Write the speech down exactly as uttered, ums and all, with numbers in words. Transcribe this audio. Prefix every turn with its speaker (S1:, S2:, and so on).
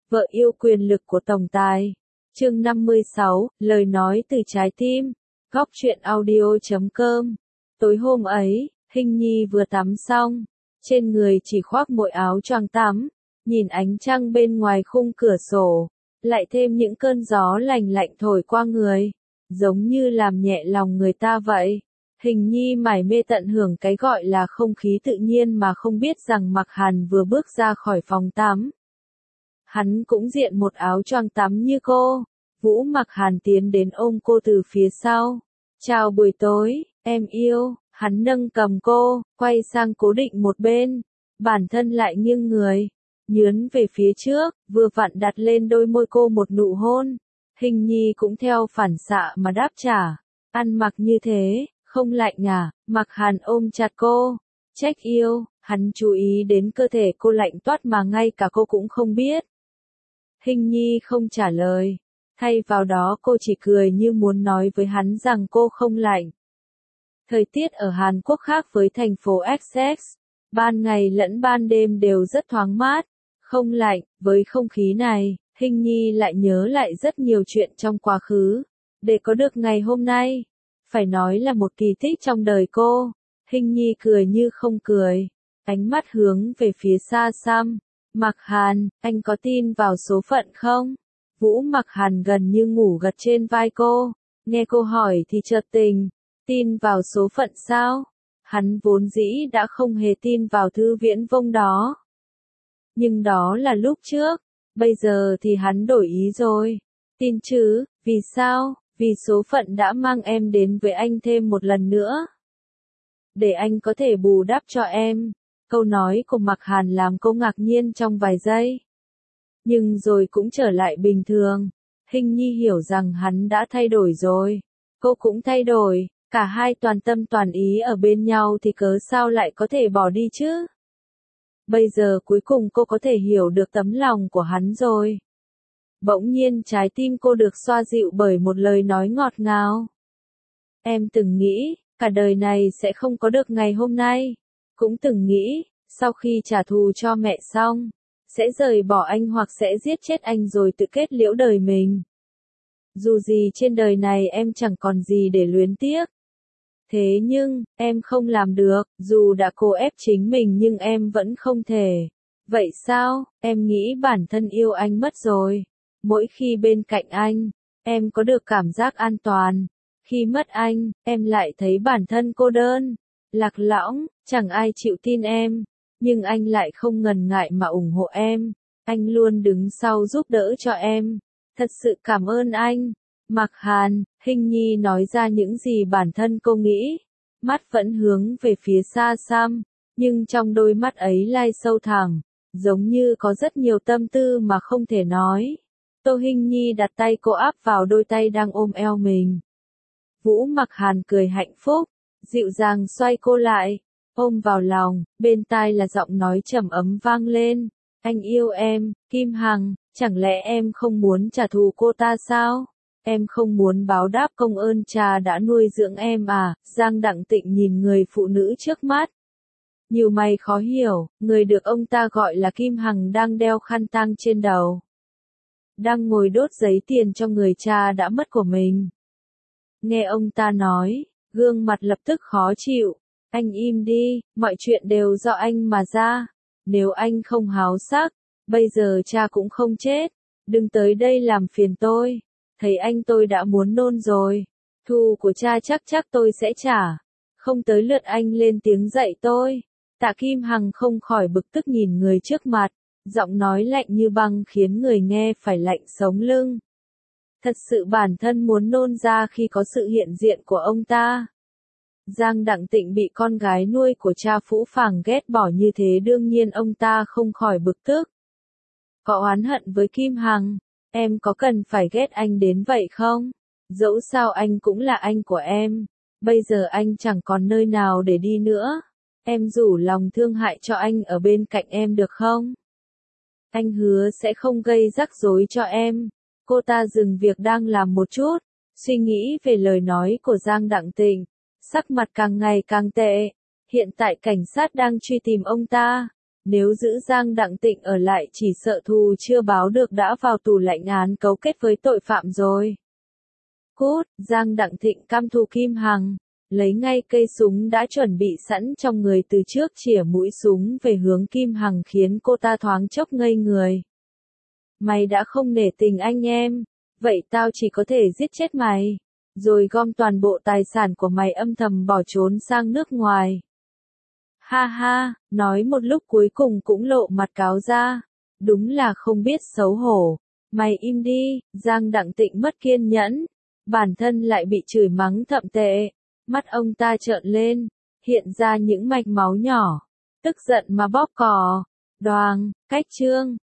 S1: Vợ yêu quyền lực của tổng tài. Chương năm mươi sáu, lời nói từ trái tim. Góc truyện audio chấm com. Tối hôm ấy, Hinh Nhi vừa tắm xong, trên người chỉ khoác mỗi áo choàng tắm, nhìn ánh trăng bên ngoài khung cửa sổ, lại thêm những cơn gió lành lạnh thổi qua người, giống như làm nhẹ lòng người ta vậy. Hình Nhi mải mê tận hưởng cái gọi là không khí tự nhiên mà không biết rằng Mạc Hàn vừa bước ra khỏi phòng tắm. Hắn cũng diện một áo choàng tắm như cô. Vũ Mạc Hàn tiến đến ôm cô từ phía sau. Chào buổi tối, em yêu. Hắn nâng cầm cô, quay sang cố định một bên. Bản thân lại nghiêng người, nhướn về phía trước, vừa vặn đặt lên đôi môi cô một nụ hôn. Hình Nhi cũng theo phản xạ mà đáp trả. Ăn mặc như thế, không lạnh à? Mạc Hàn ôm chặt cô. Trách yêu, hắn chú ý đến cơ thể cô lạnh toát mà ngay cả cô cũng không biết. Hình Nhi không trả lời. Thay vào đó cô chỉ cười như muốn nói với hắn rằng cô không lạnh. Thời tiết ở Hàn Quốc khác với thành phố Essex. Ban ngày lẫn ban đêm đều rất thoáng mát, không lạnh. Với không khí này, Hình Nhi lại nhớ lại rất nhiều chuyện trong quá khứ. Để có được ngày hôm nay, phải nói là một kỳ tích trong đời cô. Hình Nhi cười như không cười, ánh mắt hướng về phía xa xăm. Mạc Hàn, anh có tin vào số phận không? Vũ Mạc Hàn gần như ngủ gật trên vai cô, nghe cô hỏi thì chợt tỉnh. Tin vào số phận sao? Hắn vốn dĩ đã không hề tin vào thứ viễn vông đó. Nhưng đó là lúc trước, bây giờ thì hắn đổi ý rồi. Tin chứ, vì sao? Vì số phận đã mang em đến với anh thêm một lần nữa. Để anh có thể bù đắp cho em. Câu nói của Mạc Hàn làm cô ngạc nhiên trong vài giây. Nhưng rồi cũng trở lại bình thường. Hình Nhi hiểu rằng hắn đã thay đổi rồi. Cô cũng thay đổi. Cả hai toàn tâm toàn ý ở bên nhau thì cớ sao lại có thể bỏ đi chứ? Bây giờ cuối cùng cô có thể hiểu được tấm lòng của hắn rồi. Bỗng nhiên trái tim cô được xoa dịu bởi một lời nói ngọt ngào. Em từng nghĩ, cả đời này sẽ không có được ngày hôm nay. Cũng từng nghĩ, sau khi trả thù cho mẹ xong, sẽ rời bỏ anh hoặc sẽ giết chết anh rồi tự kết liễu đời mình. Dù gì trên đời này em chẳng còn gì để luyến tiếc. Thế nhưng, em không làm được, dù đã cố ép chính mình nhưng em vẫn không thể. Vậy sao, em nghĩ bản thân yêu anh mất rồi. Mỗi khi bên cạnh anh, em có được cảm giác an toàn. Khi mất anh, em lại thấy bản thân cô đơn, lạc lõng, chẳng ai chịu tin em. Nhưng anh lại không ngần ngại mà ủng hộ em. Anh luôn đứng sau giúp đỡ cho em. Thật sự cảm ơn anh. Mạc Hàn, Hình Nhi nói ra những gì bản thân cô nghĩ. Mắt vẫn hướng về phía xa xăm, nhưng trong đôi mắt ấy lai sâu thẳm, giống như có rất nhiều tâm tư mà không thể nói. Tô Hình Nhi đặt tay cô áp vào đôi tay đang ôm eo mình. Vũ Mạc Hàn cười hạnh phúc, dịu dàng xoay cô lại, ôm vào lòng, bên tai là giọng nói trầm ấm vang lên. Anh yêu em, Kim Hằng, chẳng lẽ em không muốn trả thù cô ta sao? Em không muốn báo đáp công ơn cha đã nuôi dưỡng em à? Giang Đặng Tịnh nhìn người phụ nữ trước mắt. Nhiều mày khó hiểu, người được ông ta gọi là Kim Hằng đang đeo khăn tang trên đầu. Đang ngồi đốt giấy tiền cho người cha đã mất của mình. Nghe ông ta nói, gương mặt lập tức khó chịu. Anh im đi, mọi chuyện đều do anh mà ra. Nếu anh không háo sắc, bây giờ cha cũng không chết. Đừng tới đây làm phiền tôi. Thấy anh tôi đã muốn nôn rồi. Thù của cha chắc chắc tôi sẽ trả. Không tới lượt anh lên tiếng dạy tôi. Tạ Kim Hằng không khỏi bực tức nhìn người trước mặt. Giọng nói lạnh như băng khiến người nghe phải lạnh sống lưng. Thật sự bản thân muốn nôn ra khi có sự hiện diện của ông ta. Giang Đặng Tịnh bị con gái nuôi của cha phũ phàng ghét bỏ như thế đương nhiên ông ta không khỏi bực tức. Có oán hận với Kim Hằng, em có cần phải ghét anh đến vậy không? Dẫu sao anh cũng là anh của em. Bây giờ anh chẳng còn nơi nào để đi nữa. Em rủ lòng thương hại cho anh ở bên cạnh em được không? Anh hứa sẽ không gây rắc rối cho em. Cô ta dừng việc đang làm một chút, suy nghĩ về lời nói của Giang Đặng Tịnh. Sắc mặt càng ngày càng tệ. Hiện tại cảnh sát đang truy tìm ông ta. Nếu giữ Giang Đặng Tịnh ở lại chỉ sợ thù chưa báo được đã vào tù lãnh án cấu kết với tội phạm rồi. Cút, Giang Đặng Thịnh căm thù Kim Hằng, lấy ngay cây súng đã chuẩn bị sẵn trong người từ trước chĩa mũi súng về hướng Kim Hằng khiến cô ta thoáng chốc ngây người. Mày đã không nể tình anh em, vậy tao chỉ có thể giết chết mày, rồi gom toàn bộ tài sản của mày âm thầm bỏ trốn sang nước ngoài. Ha ha, nói một lúc cuối cùng cũng lộ mặt cáo ra, đúng là không biết xấu hổ. Mày im đi, Giang Đặng Tịnh mất kiên nhẫn, bản thân lại bị chửi mắng thậm tệ, mắt ông ta trợn lên, hiện ra những mạch máu nhỏ, tức giận mà bóp cò, đoàng, cách chương.